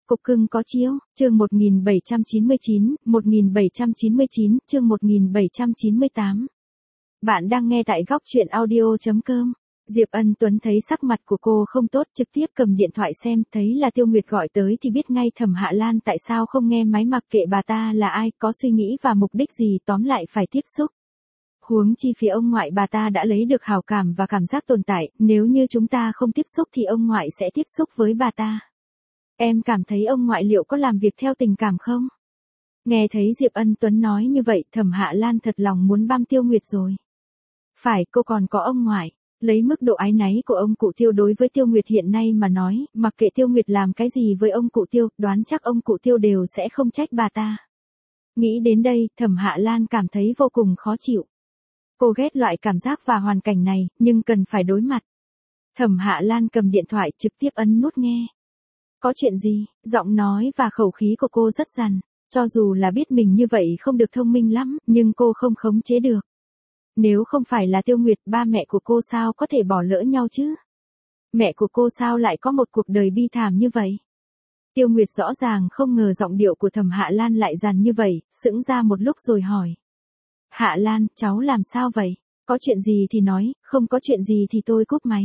Cục cưng có chiếu, chương 1799, chương 1798. Bạn đang nghe tại góc truyện audio.com. Diệp Ân Tuấn thấy sắc mặt của cô không tốt, trực tiếp cầm điện thoại xem, thấy là Tiêu Nguyệt gọi tới thì biết ngay Thẩm Hạ Lan tại sao không nghe máy, mặc kệ bà ta là ai, có suy nghĩ và mục đích gì, tóm lại phải tiếp xúc. Huống chi phía ông ngoại bà ta đã lấy được hảo cảm và cảm giác tồn tại, nếu như chúng ta không tiếp xúc thì ông ngoại sẽ tiếp xúc với bà ta. Em cảm thấy ông ngoại liệu có làm việc theo tình cảm không? Nghe thấy Diệp Ân Tuấn nói như vậy, Thẩm Hạ Lan thật lòng muốn băm Tiêu Nguyệt rồi. Phải, cô còn có ông ngoại. Lấy mức độ áy náy của ông cụ Tiêu đối với Tiêu Nguyệt hiện nay mà nói, mặc kệ Tiêu Nguyệt làm cái gì với ông cụ Tiêu, đoán chắc ông cụ Tiêu đều sẽ không trách bà ta. Nghĩ đến đây, Thẩm Hạ Lan cảm thấy vô cùng khó chịu. Cô ghét loại cảm giác và hoàn cảnh này, nhưng cần phải đối mặt. Thẩm Hạ Lan cầm điện thoại trực tiếp ấn nút nghe. Có chuyện gì? Giọng nói và khẩu khí của cô rất dằn. Cho dù là biết mình như vậy không được thông minh lắm, nhưng cô không khống chế được. Nếu không phải là Tiêu Nguyệt, ba mẹ của cô sao có thể bỏ lỡ nhau chứ? Mẹ của cô sao lại có một cuộc đời bi thảm như vậy? Tiêu Nguyệt rõ ràng không ngờ giọng điệu của Thẩm Hạ Lan lại dằn như vậy, sững ra một lúc rồi hỏi. Hạ Lan, cháu làm sao vậy? Có chuyện gì thì nói, không có chuyện gì thì tôi cúp máy.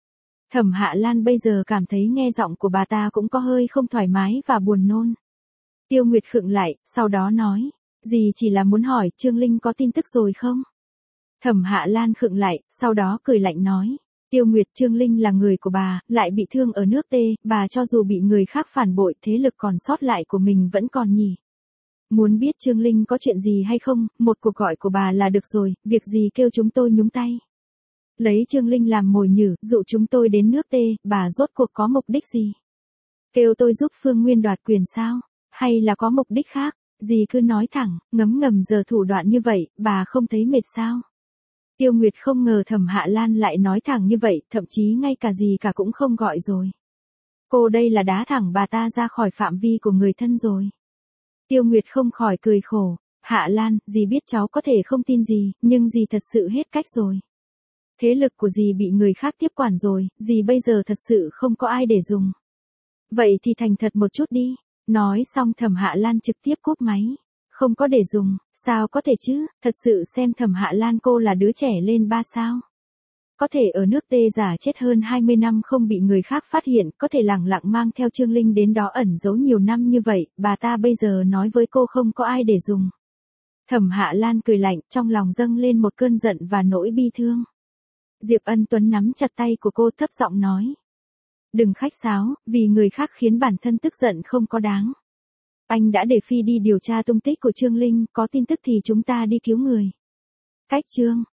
Thẩm Hạ Lan bây giờ cảm thấy nghe giọng của bà ta cũng có hơi không thoải mái và buồn nôn. Tiêu Nguyệt khựng lại, sau đó nói, dì chỉ là muốn hỏi Trương Linh có tin tức rồi không? Thẩm Hạ Lan khựng lại, sau đó cười lạnh nói, Tiêu Nguyệt, Trương Linh là người của bà, lại bị thương ở nước T, bà cho dù bị người khác phản bội, thế lực còn sót lại của mình vẫn còn nhỉ. Muốn biết Trương Linh có chuyện gì hay không, một cuộc gọi của bà là được rồi, việc gì kêu chúng tôi nhúng tay. Lấy Trương Linh làm mồi nhử, dụ chúng tôi đến nước T, bà rốt cuộc có mục đích gì? Kêu tôi giúp Phương Nguyên đoạt quyền sao? Hay là có mục đích khác? Dì cứ nói thẳng, ngấm ngầm giờ thủ đoạn như vậy, bà không thấy mệt sao? Tiêu Nguyệt không ngờ Thẩm Hạ Lan lại nói thẳng như vậy, thậm chí ngay cả gì cả cũng không gọi rồi. Cô đây là đá thẳng bà ta ra khỏi phạm vi của người thân rồi. Tiêu Nguyệt không khỏi cười khổ, Hạ Lan, dì biết cháu có thể không tin gì, nhưng dì thật sự hết cách rồi. Thế lực của dì bị người khác tiếp quản rồi, dì bây giờ thật sự không có ai để dùng. Vậy thì thành thật một chút đi. Nói xong Thẩm Hạ Lan trực tiếp cúp máy. Không có để dùng, sao có thể chứ, thật sự xem Thẩm Hạ Lan cô là đứa trẻ lên 3 sao. Có thể ở nước T giả chết hơn 20 năm không bị người khác phát hiện, có thể lẳng lặng mang theo Trương Linh đến đó ẩn giấu nhiều năm như vậy, bà ta bây giờ nói với cô không có ai để dùng. Thẩm Hạ Lan cười lạnh, trong lòng dâng lên một cơn giận và nỗi bi thương. Diệp Ân Tuấn nắm chặt tay của cô thấp giọng nói. Đừng khách sáo, vì người khác khiến bản thân tức giận không có đáng. Anh đã để Phi đi điều tra tung tích của Trương Linh, có tin tức thì chúng ta đi cứu người. Cách chương.